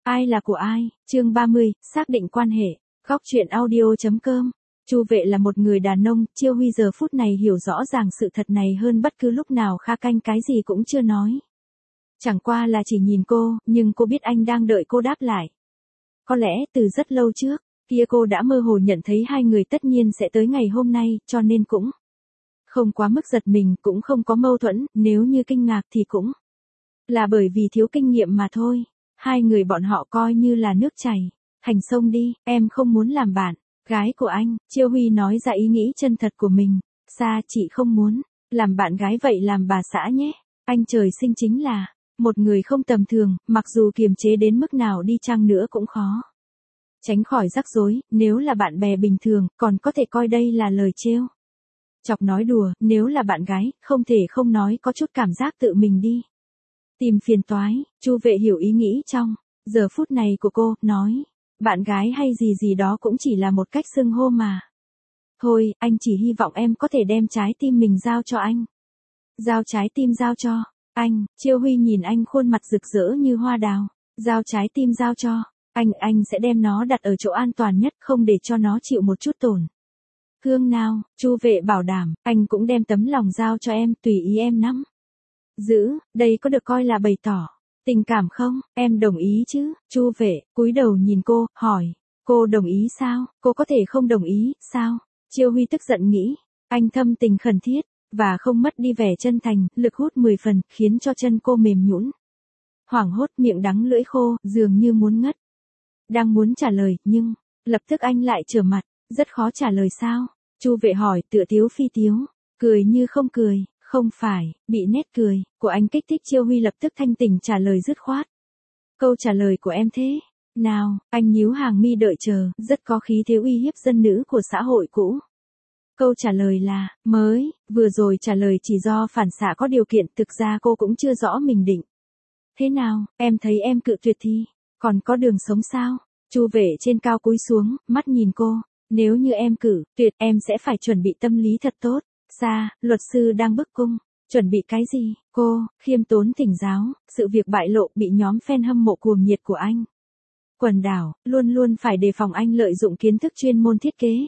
Ai là của ai? Chương 30, xác định quan hệ. Góc truyện audio.com. Chu Vệ là một người đàn ông, Chiêu Huy giờ phút này hiểu rõ ràng sự thật này hơn bất cứ lúc nào. Kha Canh cái gì cũng chưa nói. Chẳng qua là chỉ nhìn cô, nhưng cô biết anh đang đợi cô đáp lại. Có lẽ từ rất lâu trước, kia cô đã mơ hồ nhận thấy hai người tất nhiên sẽ tới ngày hôm nay, cho nên cũng không quá mức giật mình, cũng không có mâu thuẫn, nếu như kinh ngạc thì cũng là bởi vì thiếu kinh nghiệm mà thôi. Hai người bọn họ coi như là nước chảy, hành sông đi, em không muốn làm bạn gái của anh. Chiêu Huy nói ra ý nghĩ chân thật của mình. Sa, chị không muốn làm bạn gái vậy làm bà xã nhé. Anh trời sinh chính là một người không tầm thường, mặc dù kiềm chế đến mức nào đi chăng nữa cũng khó tránh khỏi rắc rối. Nếu là bạn bè bình thường, còn có thể coi đây là lời trêu chọc nói đùa, nếu là bạn gái, không thể không nói có chút cảm giác tự mình đi tìm phiền toái. Chu Vệ hiểu ý nghĩ trong giờ phút này của cô, nói, bạn gái hay gì gì đó cũng chỉ là một cách xưng hô mà. Thôi, anh chỉ hy vọng em có thể đem trái tim mình giao cho anh. Giao trái tim giao cho anh. Chiêu Huy nhìn anh khuôn mặt rực rỡ như hoa đào. Giao trái tim giao cho anh sẽ đem nó đặt ở chỗ an toàn nhất, không để cho nó chịu một chút tổn thương nào. Chu Vệ bảo đảm, anh cũng đem tấm lòng giao cho em, tùy ý em nắm giữ. Đây có được coi là bày tỏ tình cảm không? Em đồng ý chứ? Chu Vệ cúi đầu nhìn cô, hỏi, cô đồng ý sao? Cô có thể không đồng ý, sao? Chiêu Huy tức giận nghĩ, anh thâm tình khẩn thiết, và không mất đi vẻ chân thành, lực hút 10 phần, khiến cho chân cô mềm nhũn. Hoảng hốt, miệng đắng lưỡi khô, dường như muốn ngất. Đang muốn trả lời, nhưng lập tức anh lại trở mặt, rất khó trả lời sao? Chu Vệ hỏi, tựa tiếu phi tiếu, cười như không cười. Không phải, bị nét cười của anh kích thích. Chiêu Huy lập tức thanh tỉnh trả lời dứt khoát. Câu trả lời của em thế nào? Anh nhíu hàng mi đợi chờ, rất có khí thế uy hiếp dân nữ của xã hội cũ. Câu trả lời là, mới, vừa rồi trả lời chỉ do phản xạ có điều kiện, thực ra cô cũng chưa rõ mình định thế nào. Em thấy em cự tuyệt thì còn có đường sống sao? Chu Vệ trên cao cúi xuống, mắt nhìn cô, nếu như em cự tuyệt, em sẽ phải chuẩn bị tâm lý thật tốt. Sa, luật sư đang bức cung. Chuẩn bị cái gì? Cô khiêm tốn thỉnh giáo, sự việc bại lộ bị nhóm fan hâm mộ cuồng nhiệt của anh quần đảo, luôn luôn phải đề phòng anh lợi dụng kiến thức chuyên môn thiết kế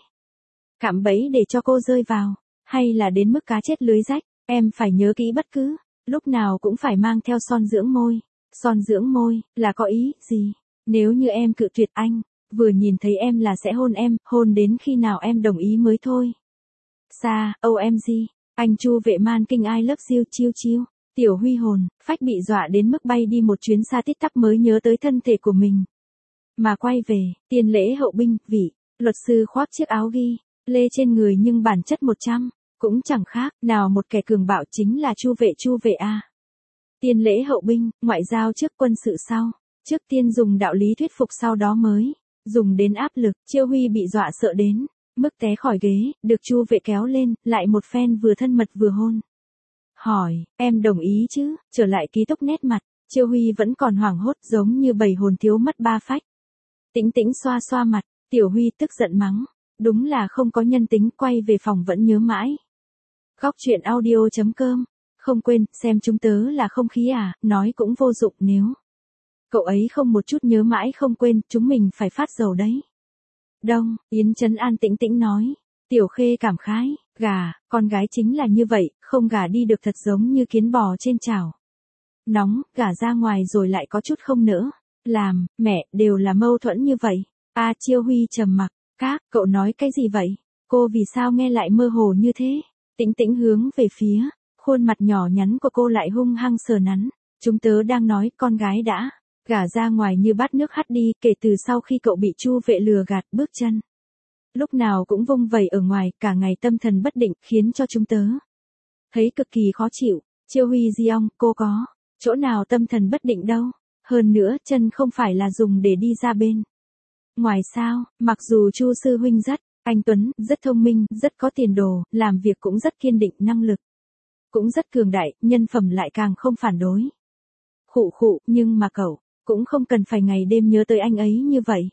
cạm bẫy để cho cô rơi vào, hay là đến mức cá chết lưới rách. Em phải nhớ kỹ, bất cứ lúc nào cũng phải mang theo son dưỡng môi. Son dưỡng môi là có ý gì? Nếu như em cự tuyệt anh, vừa nhìn thấy em là sẽ hôn em, hôn đến khi nào em đồng ý mới thôi. Sa, OMG, anh Chu Vệ man kinh I love you chiêu chiêu. Tiểu Huy hồn phách bị dọa đến mức bay đi một chuyến xa tít tắp mới nhớ tới thân thể của mình. Mà quay về, tiền lễ hậu binh, vị luật sư khoác chiếc áo ghi lê trên người nhưng bản chất 100 cũng chẳng khác nào một kẻ cường bạo, chính là Chu Vệ a. Tiền lễ hậu binh, ngoại giao trước, quân sự sau. Trước tiên dùng đạo lý thuyết phục, sau đó mới dùng đến áp lực. Chiêu Huy bị dọa sợ đến mức té khỏi ghế, được Chu Vệ kéo lên, lại một phen vừa thân mật vừa hôn. Hỏi, em đồng ý chứ? Trở lại ký túc nét mặt, Chiêu Huy vẫn còn hoảng hốt, giống như bầy hồn thiếu mất ba phách. Tĩnh Tĩnh xoa xoa mặt, Tiểu Huy tức giận mắng, đúng là không có nhân tính. Quay về phòng vẫn nhớ mãi. Góc truyện audio.com. Không quên, xem chúng tớ là không khí à, nói cũng vô dụng, nếu cậu ấy không một chút nhớ mãi không quên, chúng mình phải phát dầu đấy. Đông, Yến Trấn An Tĩnh Tĩnh nói. Tiểu Khê cảm khái, gà, con gái chính là như vậy, không gà đi được, thật giống như kiến bò trên chảo nóng, gà ra ngoài rồi lại có chút không nỡ làm, mẹ, đều là mâu thuẫn như vậy. Chiêu Huy trầm mặc, các, cậu nói cái gì vậy? Cô vì sao nghe lại mơ hồ như thế? Tĩnh Tĩnh hướng về phía khuôn mặt nhỏ nhắn của cô, lại hung hăng sờ nắn. Chúng tớ đang nói con gái đã gả ra ngoài như bát nước hắt đi, kể từ sau khi cậu bị Chu Vệ lừa gạt, bước chân lúc nào cũng vung vẩy ở ngoài, cả ngày tâm thần bất định, khiến cho chúng tớ thấy cực kỳ khó chịu. Chiêu Huy Diong, cô có chỗ nào tâm thần bất định đâu? Hơn nữa, chân không phải là dùng để đi ra bên ngoài sao? Mặc dù Chu sư huynh rất anh tuấn, rất thông minh, rất có tiền đồ, làm việc cũng rất kiên định, năng lực cũng rất cường đại, nhân phẩm lại càng không phản đối. Khụ, nhưng mà cậu cũng không cần phải ngày đêm nhớ tới anh ấy như vậy.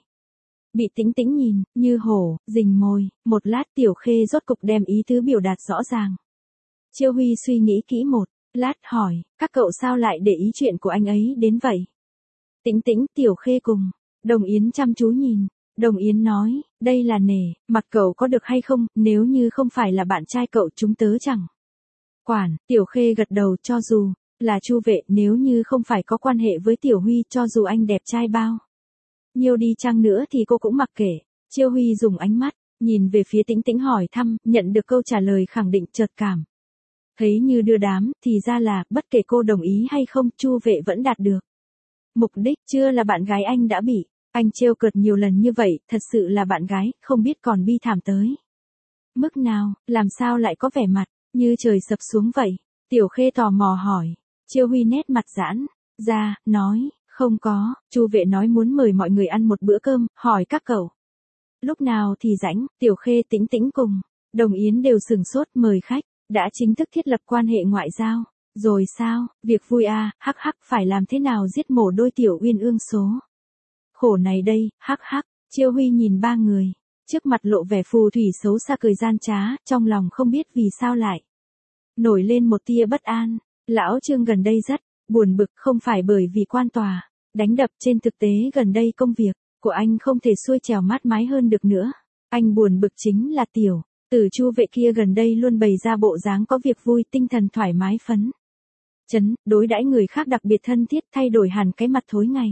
Bị Tĩnh Tĩnh nhìn như hổ rình mồi, một lát Tiểu Khê rốt cục đem ý tứ biểu đạt rõ ràng. Chiêu Huy suy nghĩ kỹ một lát, hỏi, các cậu sao lại để ý chuyện của anh ấy đến vậy? Tĩnh Tĩnh, Tiểu Khê cùng Đồng Yến chăm chú nhìn. Đồng Yến nói, đây là nể, mặt cậu có được hay không, nếu như không phải là bạn trai cậu chúng tớ chẳng quản. Tiểu Khê gật đầu, cho dù là Chu Vệ, nếu như không phải có quan hệ với Tiểu Huy, cho dù anh đẹp trai bao nhiêu đi chăng nữa thì cô cũng mặc kệ. Chiêu Huy dùng ánh mắt nhìn về phía Tĩnh Tĩnh hỏi thăm, nhận được câu trả lời khẳng định, chợt cảm thấy như đưa đám, thì ra là, bất kể cô đồng ý hay không, Chu Vệ vẫn đạt được mục đích. Chưa là bạn gái anh đã bị anh trêu cợt nhiều lần như vậy, thật sự là bạn gái, không biết còn bi thảm tới mức nào, làm sao lại có vẻ mặt như trời sập xuống vậy. Tiểu Khê tò mò hỏi. Chiêu Huy nét mặt giãn ra, nói, không có. Chu Vệ nói muốn mời mọi người ăn một bữa cơm, hỏi các cậu lúc nào thì rảnh. Tiểu Khê, Tĩnh Tĩnh cùng Đồng Yến đều sửng sốt. Mời khách, đã chính thức thiết lập quan hệ ngoại giao rồi sao? Việc vui à, hắc hắc, phải làm thế nào giết mổ đôi Tiểu Uyên Ương số khổ này đây, hắc hắc. Chiêu Huy nhìn ba người trước mặt lộ vẻ phù thủy xấu xa cười gian trá, trong lòng không biết vì sao lại nổi lên một tia bất an. Lão Trương gần đây rất buồn bực, không phải bởi vì quan tòa đánh đập, trên thực tế gần đây công việc của anh không thể xuôi trèo mát mái hơn được nữa. Anh buồn bực chính là tiểu tử Chu Vệ kia gần đây luôn bày ra bộ dáng có việc vui, tinh thần thoải mái phấn chấn, đối đãi người khác đặc biệt thân thiết, thay đổi hẳn cái mặt thối ngày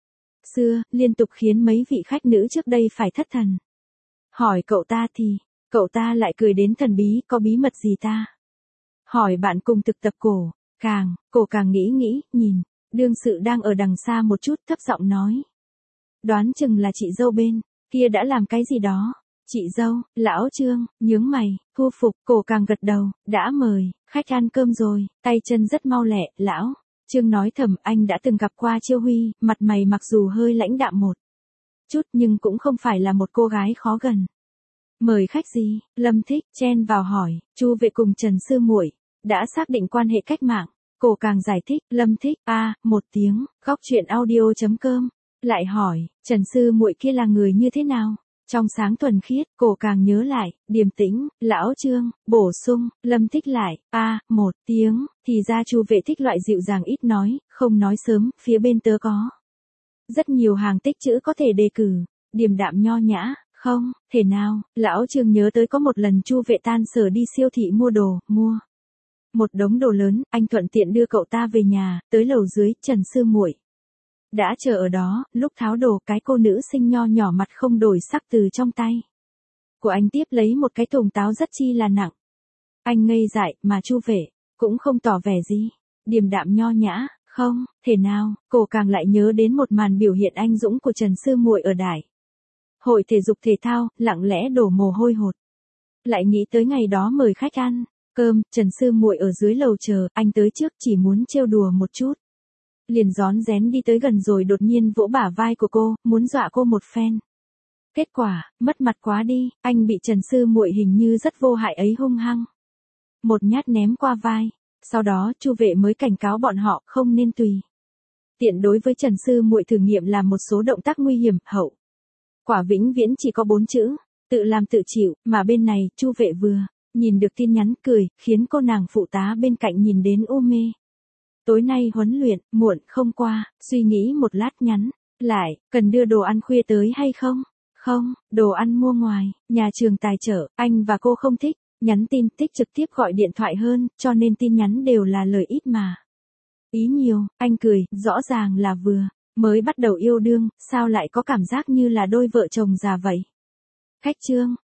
xưa, liên tục khiến mấy vị khách nữ trước đây phải thất thần. Hỏi cậu ta thì cậu ta lại cười đến thần bí, có bí mật gì ta? Hỏi bạn cùng thực tập cổ càng nghĩ, nhìn đương sự đang ở đằng xa một chút, thấp giọng nói, đoán chừng là chị dâu bên kia đã làm cái gì đó. Chị dâu? Lão Trương nhướng mày, thu phục. Cổ càng gật đầu, đã mời khách ăn cơm rồi, tay chân rất mau lẹ. Lão Trương nói thầm, anh đã từng gặp qua Chiêu Huy, mặt mày mặc dù hơi lãnh đạm một chút nhưng cũng không phải là một cô gái khó gần. Mời khách gì? Lâm Thích chen vào hỏi. Chu Vệ cùng Trần Sư Muội đã xác định quan hệ cách mạng. Cổ càng giải thích. Lâm Thích, một tiếng. Góc chuyện audio.com. Lại hỏi, Trần Sư Muội kia là người như thế nào? Trong sáng thuần khiết. Cổ càng nhớ lại, điềm tĩnh. Lão Trương bổ sung. Lâm Thích lại, một tiếng. Thì ra Chu Vệ thích loại dịu dàng ít nói, không nói sớm. Phía bên tớ có rất nhiều hàng tích chữ có thể đề cử. Điềm đạm nho nhã. Không thể nào. Lão Trương nhớ tới có một lần Chu Vệ tan sở đi siêu thị mua đồ, mua một đống đồ lớn, anh thuận tiện đưa cậu ta về nhà. Tới lầu dưới, Trần Sư Muội đã chờ ở đó. Lúc tháo đồ, cái cô nữ sinh nho nhỏ mặt không đổi sắc từ trong tay của anh tiếp lấy một cái thùng táo rất chi là nặng. Anh ngây dại, mà Chu Vệ cũng không tỏ vẻ gì. Điềm đạm nho nhã. Không thể nào. Cô càng lại nhớ đến một màn biểu hiện anh dũng của Trần Sư Muội ở đại hội thể dục thể thao, lặng lẽ đổ mồ hôi hột. Lại nghĩ tới ngày đó mời khách ăn cơm, Trần Sư Muội ở dưới lầu chờ, anh tới trước chỉ muốn trêu đùa một chút. Liền rón rén đi tới gần rồi đột nhiên vỗ bả vai của cô, muốn dọa cô một phen. Kết quả, mất mặt quá đi, anh bị Trần Sư Muội hình như rất vô hại ấy hung hăng một nhát ném qua vai. Sau đó, Chu Vệ mới cảnh cáo bọn họ không nên tùy tiện đối với Trần Sư Muội thử nghiệm làm một số động tác nguy hiểm. Hậu quả vĩnh viễn chỉ có 4 chữ, tự làm tự chịu. Mà bên này, Chu Vệ vừa nhìn được tin nhắn cười, khiến cô nàng phụ tá bên cạnh nhìn đến u mê. Tối nay huấn luyện, muộn không qua, suy nghĩ một lát nhắn lại, cần đưa đồ ăn khuya tới hay không? Không, đồ ăn mua ngoài, nhà trường tài trợ, anh và cô không thích nhắn tin, thích trực tiếp gọi điện thoại hơn, cho nên tin nhắn đều là lời ít mà ý nhiều. Anh cười, rõ ràng là vừa mới bắt đầu yêu đương, sao lại có cảm giác như là đôi vợ chồng già vậy? Khách Trương